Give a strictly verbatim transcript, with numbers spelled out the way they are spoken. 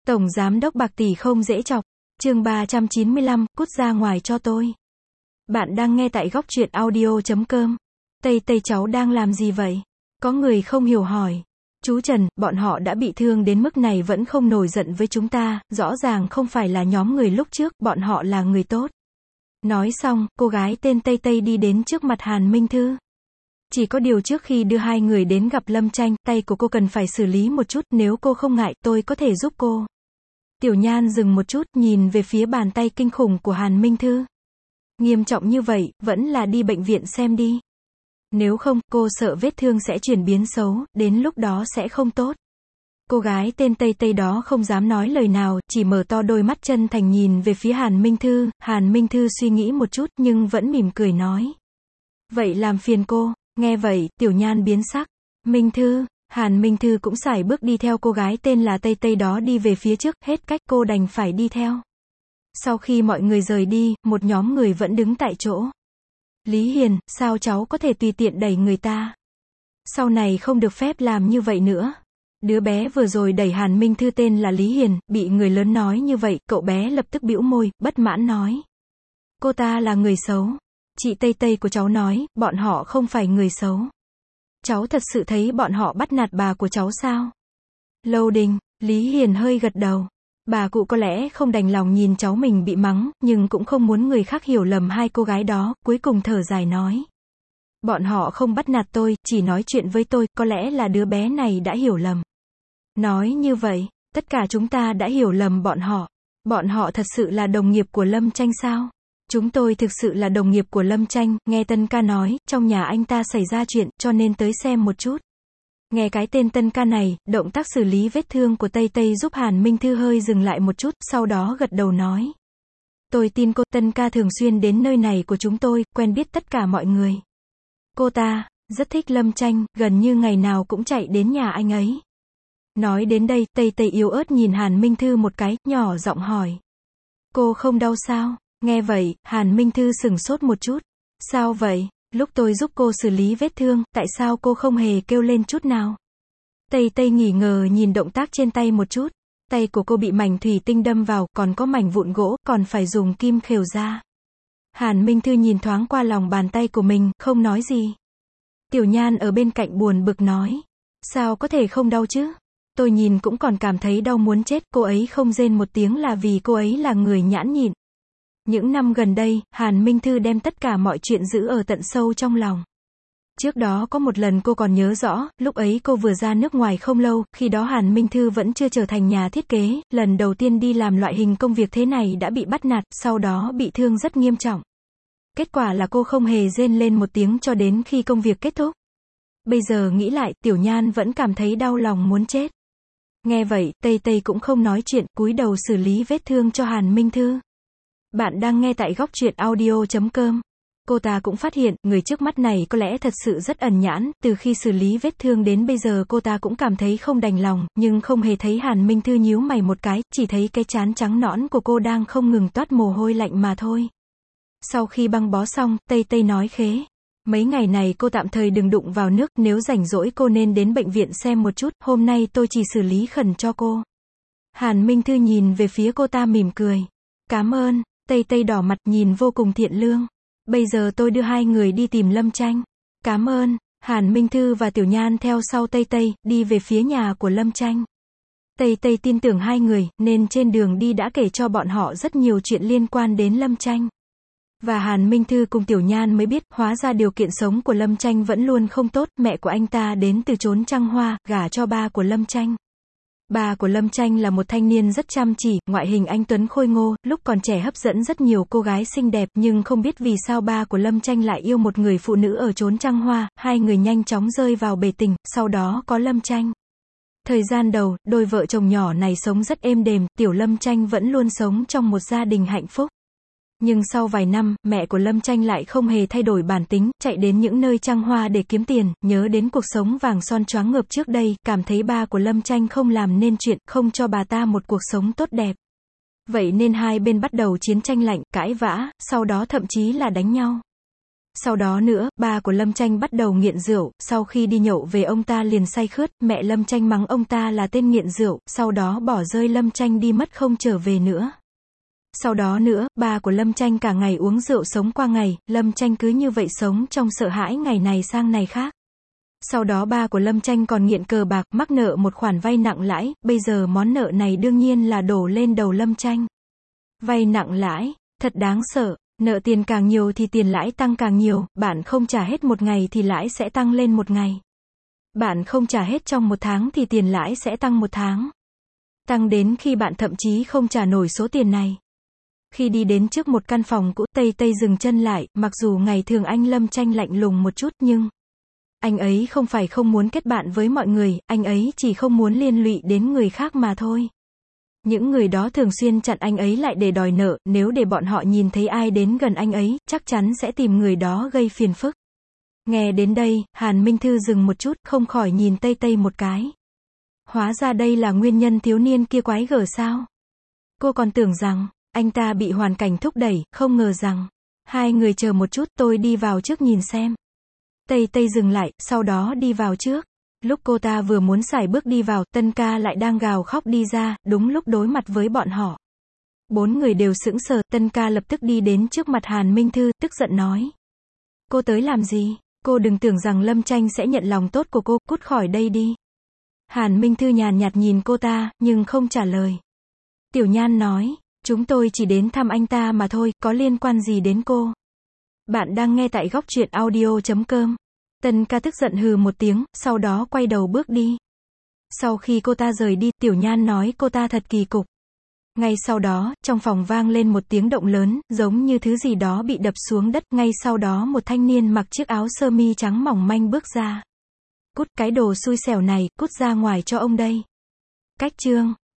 Tổng giám đốc bạc tỷ không dễ chọc. Chương ba trăm chín mươi lăm, cút ra ngoài cho tôi. Bạn đang nghe tại góc truyện audio chấm com. Tây Tây cháu đang làm gì vậy? Có người không hiểu hỏi. Chú Trần, bọn họ đã bị thương đến mức này vẫn không nổi giận với chúng ta, rõ ràng không phải là nhóm người lúc trước, bọn họ là người tốt. Nói xong, cô gái tên Tây Tây đi đến trước mặt Hàn Minh Thư. Chỉ có điều trước khi đưa hai người đến gặp Lâm Tranh, tay của cô cần phải xử lý một chút, nếu cô không ngại, tôi có thể giúp cô. Tiểu Nhan dừng một chút, nhìn về phía bàn tay kinh khủng của Hàn Minh Thư. Nghiêm trọng như vậy, vẫn là đi bệnh viện xem đi. Nếu không, cô sợ vết thương sẽ chuyển biến xấu, đến lúc đó sẽ không tốt. Cô gái tên Tây Tây đó không dám nói lời nào, chỉ mở to đôi mắt chân thành nhìn về phía Hàn Minh Thư. Hàn Minh Thư suy nghĩ một chút, nhưng vẫn mỉm cười nói. Vậy làm phiền cô. Nghe vậy, Tiểu Nhan biến sắc. Minh Thư, Hàn Minh Thư cũng sải bước đi theo cô gái tên là Tây Tây đó đi về phía trước, hết cách cô đành phải đi theo. Sau khi mọi người rời đi, một nhóm người vẫn đứng tại chỗ. Lý Hiền, sao cháu có thể tùy tiện đẩy người ta? Sau này không được phép làm như vậy nữa. Đứa bé vừa rồi đẩy Hàn Minh Thư tên là Lý Hiền, bị người lớn nói như vậy, cậu bé lập tức bĩu môi, bất mãn nói. Cô ta là người xấu. Chị Tây Tây của cháu nói, bọn họ không phải người xấu. Cháu thật sự thấy bọn họ bắt nạt bà của cháu sao? Lâu Đình, Lý Hiền hơi gật đầu. Bà cụ có lẽ không đành lòng nhìn cháu mình bị mắng, nhưng cũng không muốn người khác hiểu lầm hai cô gái đó, cuối cùng thở dài nói. Bọn họ không bắt nạt tôi, chỉ nói chuyện với tôi, có lẽ là đứa bé này đã hiểu lầm. Nói như vậy, tất cả chúng ta đã hiểu lầm bọn họ. Bọn họ thật sự là đồng nghiệp của Lâm Tranh sao? Chúng tôi thực sự là đồng nghiệp của Lâm Tranh, nghe Tân ca nói, trong nhà anh ta xảy ra chuyện, cho nên tới xem một chút. Nghe cái tên Tân ca này, động tác xử lý vết thương của Tây Tây giúp Hàn Minh Thư hơi dừng lại một chút, sau đó gật đầu nói. Tôi tin cô, Tân ca thường xuyên đến nơi này của chúng tôi, quen biết tất cả mọi người. Cô ta, rất thích Lâm Tranh, gần như ngày nào cũng chạy đến nhà anh ấy. Nói đến đây, Tây Tây yếu ớt nhìn Hàn Minh Thư một cái, nhỏ giọng hỏi. Cô không đau sao? Nghe vậy, Hàn Minh Thư sửng sốt một chút. Sao vậy? Lúc tôi giúp cô xử lý vết thương, tại sao cô không hề kêu lên chút nào? Tây Tây nghi ngờ nhìn động tác trên tay một chút. Tay của cô bị mảnh thủy tinh đâm vào, còn có mảnh vụn gỗ, còn phải dùng kim khều ra. Hàn Minh Thư nhìn thoáng qua lòng bàn tay của mình, không nói gì. Tiểu Nhan ở bên cạnh buồn bực nói. Sao có thể không đau chứ? Tôi nhìn cũng còn cảm thấy đau muốn chết, cô ấy không rên một tiếng là vì cô ấy là người nhãn nhịn. Những năm gần đây, Hàn Minh Thư đem tất cả mọi chuyện giữ ở tận sâu trong lòng. Trước đó có một lần cô còn nhớ rõ, lúc ấy cô vừa ra nước ngoài không lâu, khi đó Hàn Minh Thư vẫn chưa trở thành nhà thiết kế, lần đầu tiên đi làm loại hình công việc thế này đã bị bắt nạt, sau đó bị thương rất nghiêm trọng. Kết quả là cô không hề rên lên một tiếng cho đến khi công việc kết thúc. Bây giờ nghĩ lại, Tiểu Nhan vẫn cảm thấy đau lòng muốn chết. Nghe vậy, Tây Tây cũng không nói chuyện, cúi đầu xử lý vết thương cho Hàn Minh Thư. Bạn đang nghe tại góc truyện audio chấm com. Cô ta cũng phát hiện, người trước mắt này có lẽ thật sự rất ẩn nhãn, từ khi xử lý vết thương đến bây giờ cô ta cũng cảm thấy không đành lòng, nhưng không hề thấy Hàn Minh Thư nhíu mày một cái, chỉ thấy cái trán trắng nõn của cô đang không ngừng toát mồ hôi lạnh mà thôi. Sau khi băng bó xong, Tây Tây nói khế. Mấy ngày này cô tạm thời đừng đụng vào nước, nếu rảnh rỗi cô nên đến bệnh viện xem một chút, hôm nay tôi chỉ xử lý khẩn cho cô. Hàn Minh Thư nhìn về phía cô ta mỉm cười. Cảm ơn. Tây Tây đỏ mặt nhìn vô cùng thiện lương. Bây giờ tôi đưa hai người đi tìm Lâm Tranh. Cảm ơn. Hàn Minh Thư và Tiểu Nhan theo sau Tây Tây, đi về phía nhà của Lâm Tranh. Tây Tây tin tưởng hai người, nên trên đường đi đã kể cho bọn họ rất nhiều chuyện liên quan đến Lâm Tranh. Và Hàn Minh Thư cùng Tiểu Nhan mới biết, hóa ra điều kiện sống của Lâm Tranh vẫn luôn không tốt, mẹ của anh ta đến từ chốn Trăng Hoa, gả cho ba của Lâm Tranh. Ba của Lâm Tranh là một thanh niên rất chăm chỉ, ngoại hình anh tuấn khôi ngô, lúc còn trẻ hấp dẫn rất nhiều cô gái xinh đẹp, nhưng không biết vì sao ba của Lâm Tranh lại yêu một người phụ nữ ở chốn Trăng Hoa, hai người nhanh chóng rơi vào bể tình, sau đó có Lâm Tranh. Thời gian đầu, đôi vợ chồng nhỏ này sống rất êm đềm, tiểu Lâm Tranh vẫn luôn sống trong một gia đình hạnh phúc. Nhưng sau vài năm, mẹ của Lâm Tranh lại không hề thay đổi bản tính, chạy đến những nơi Trăng Hoa để kiếm tiền, nhớ đến cuộc sống vàng son choáng ngợp trước đây, cảm thấy ba của Lâm Tranh không làm nên chuyện, không cho bà ta một cuộc sống tốt đẹp. Vậy nên hai bên bắt đầu chiến tranh lạnh, cãi vã, sau đó thậm chí là đánh nhau. Sau đó nữa, ba của Lâm Tranh bắt đầu nghiện rượu, sau khi đi nhậu về ông ta liền say khướt, mẹ Lâm Tranh mắng ông ta là tên nghiện rượu, sau đó bỏ rơi Lâm Tranh đi mất không trở về nữa. Sau đó nữa, ba của Lâm Tranh cả ngày uống rượu sống qua ngày, Lâm Tranh cứ như vậy sống trong sợ hãi ngày này sang ngày khác. Sau đó ba của Lâm Tranh còn nghiện cờ bạc, mắc nợ một khoản vay nặng lãi, bây giờ món nợ này đương nhiên là đổ lên đầu Lâm Tranh. Vay nặng lãi, thật đáng sợ, nợ tiền càng nhiều thì tiền lãi tăng càng nhiều, bạn không trả hết một ngày thì lãi sẽ tăng lên một ngày. Bạn không trả hết trong một tháng thì tiền lãi sẽ tăng một tháng. Tăng đến khi bạn thậm chí không trả nổi số tiền này. Khi đi đến trước một căn phòng cũ, Tây Tây dừng chân lại, mặc dù ngày thường anh Lâm Tranh lạnh lùng một chút nhưng anh ấy không phải không muốn kết bạn với mọi người, anh ấy chỉ không muốn liên lụy đến người khác mà thôi. Những người đó thường xuyên chặn anh ấy lại để đòi nợ, nếu để bọn họ nhìn thấy ai đến gần anh ấy, chắc chắn sẽ tìm người đó gây phiền phức. Nghe đến đây, Hàn Minh Thư dừng một chút, không khỏi nhìn Tây Tây một cái. Hóa ra đây là nguyên nhân thiếu niên kia quái gở sao? Cô còn tưởng rằng anh ta bị hoàn cảnh thúc đẩy, không ngờ rằng hai người chờ một chút, tôi đi vào trước nhìn xem. Tây Tây dừng lại, sau đó đi vào trước. Lúc cô ta vừa muốn sải bước đi vào, Tân Ca lại đang gào khóc đi ra, đúng lúc đối mặt với bọn họ. Bốn người đều sững sờ, Tân Ca lập tức đi đến trước mặt Hàn Minh Thư, tức giận nói. Cô tới làm gì? Cô đừng tưởng rằng Lâm Tranh sẽ nhận lòng tốt của cô, cút khỏi đây đi. Hàn Minh Thư nhàn nhạt nhìn cô ta, nhưng không trả lời. Tiểu Nhan nói, chúng tôi chỉ đến thăm anh ta mà thôi, có liên quan gì đến cô? Bạn đang nghe tại góc truyện audio chấm com. Tân Ca tức giận hừ một tiếng, sau đó quay đầu bước đi. Sau khi cô ta rời đi, Tiểu Nhan nói cô ta thật kỳ cục. Ngay sau đó, trong phòng vang lên một tiếng động lớn, giống như thứ gì đó bị đập xuống đất, ngay sau đó một thanh niên mặc chiếc áo sơ mi trắng mỏng manh bước ra. Cút, cái đồ xui xẻo này, cút ra ngoài cho ông đây. Cách chương